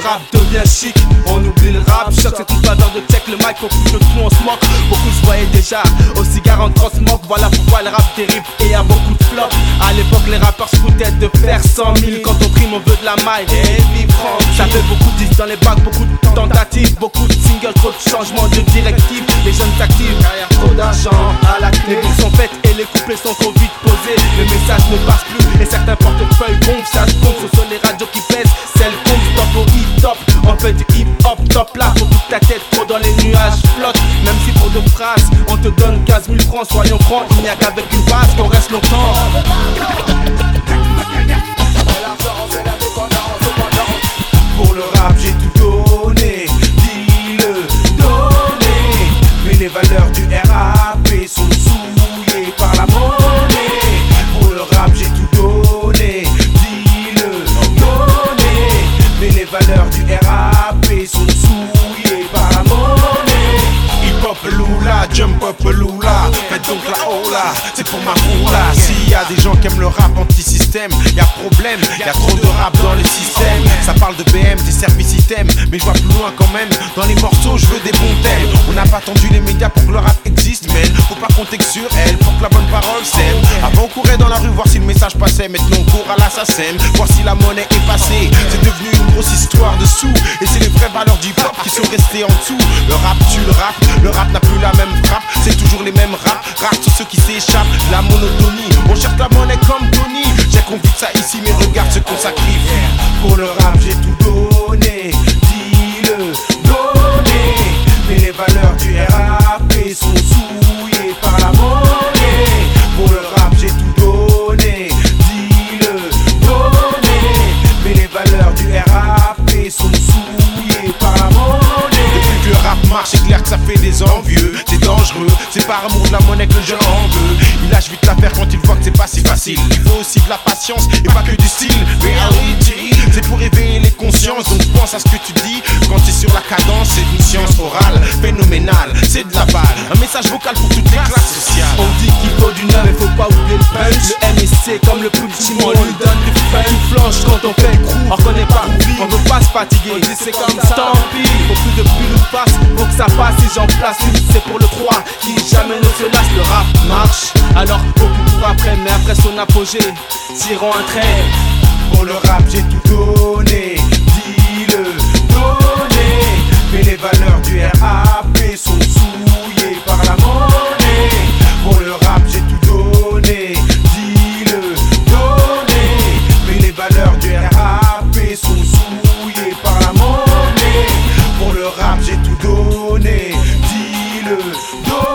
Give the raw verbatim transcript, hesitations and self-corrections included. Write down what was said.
rap devient chic, on oublie le rap. Choc c'est une faveur de check, le mic au plus de tout on se moque. Beaucoup se voyaient déjà au cigare en grosse moque. Voilà pourquoi le rap dérive et y a beaucoup de flops. À l'époque les rappeurs se foutaient de faire cent mille. Quand on prime on veut de la maille et vivre tranquille. Ça fait beaucoup de disques dans les bacs, beaucoup de tentatives, beaucoup de singles, trop de changements de directives. Les jeunes s'activent, derrière trop d'argent à la clé. Les boucles sont faites et les couplets sont trop vite posés. Le message ne passe plus et certains portefeuilles gonflent. Ça se gonfle, ce sont les radios qui pèsent. Celle compte stop au hip top. On fait du hip hop top là pour toute ta tête, trop dans les nuages flotte. Même si pour deux phrases on te donne quinze mille francs, soyons francs, il n'y a qu'avec une base qu'on reste longtemps. Pour le rap j'ai tout donné, dis-le, donné. Mais les valeurs du R A P sont souillées par la monnaie. Pour le rap j'ai tout donné, dis-le, donné. Mais les valeurs du R A P sont souillées par la monnaie. Hip hop loula, jump up loula, faites donc la hola, c'est pour ma roula. S'il y a des gens qui aiment le rap anti-système, y'a problème, y'a trop de rap dans le système. Ça parle de B M, des services items, mais je vois plus loin quand même. Dans les morceaux, je veux des bons thèmes. On n'a pas attendu les médias pour que le rap existe, mais faut pas compter que sur elle, pour que la bonne parole sème. Avant on courait dans la rue voir si le message passait, maintenant on court à l'assassin, voir si la monnaie est passée. C'est devenu une grosse histoire de sous, et c'est les vraies valeurs du hip-hop qui sont restées en dessous. Le rap tue le rap, le rap n'a plus la même frappe, c'est toujours les mêmes raps, rares tous ceux qui s'échappent. La monotonie, on cherche la monnaie comme Tony. J'ai convié ça ici, mais regarde ce qu'on sacrifie. Pour le rap j'ai tout donné, dis-le, donné. Mais les valeurs du R A P sont souillées par la monnaie. Pour le rap j'ai tout donné, dis-le, donné. Mais les valeurs du R A P sont souillées par la monnaie. Depuis que le rap marche, c'est clair que ça fait des envieux. C'est dangereux, c'est par amour de la monnaie que le jeune en veut. Il lâche vite l'affaire quand il voit que c'est pas si facile. Il faut aussi de la patience et pas que du style. Reality, c'est pour éveiller les consciences. Donc pense à ce que tu dis quand t'es sur la cadence. C'est une science orale, phénoménale, c'est de la balle. Un message vocal pour toutes les classes sociales. On dit qu'il faut du neuf, mais faut pas oublier le punch. Le M et C comme le petit on lui donne du fun. Tu flanches quand on fait le crew, on reconnaît pas, on veut pas se fatiguer. On dit c'est comme ça, tant pis. Faut plus de pile ou face, faut que ça passe et j'en place une. C'est pour le trois qui jamais ne se lasse. Le rap marche, alors beaucoup pour après, mais après son apogée, tirons un trait. Pour le rap j'ai tout donné, dis-le, donné. Mais les valeurs du R A P sont souillées par la monnaie. Pour le rap j'ai tout donné, dis-le, donné. Mais les valeurs du R A P sont souillées par la monnaie. Pour le rap j'ai tout donné, dis-le, donné.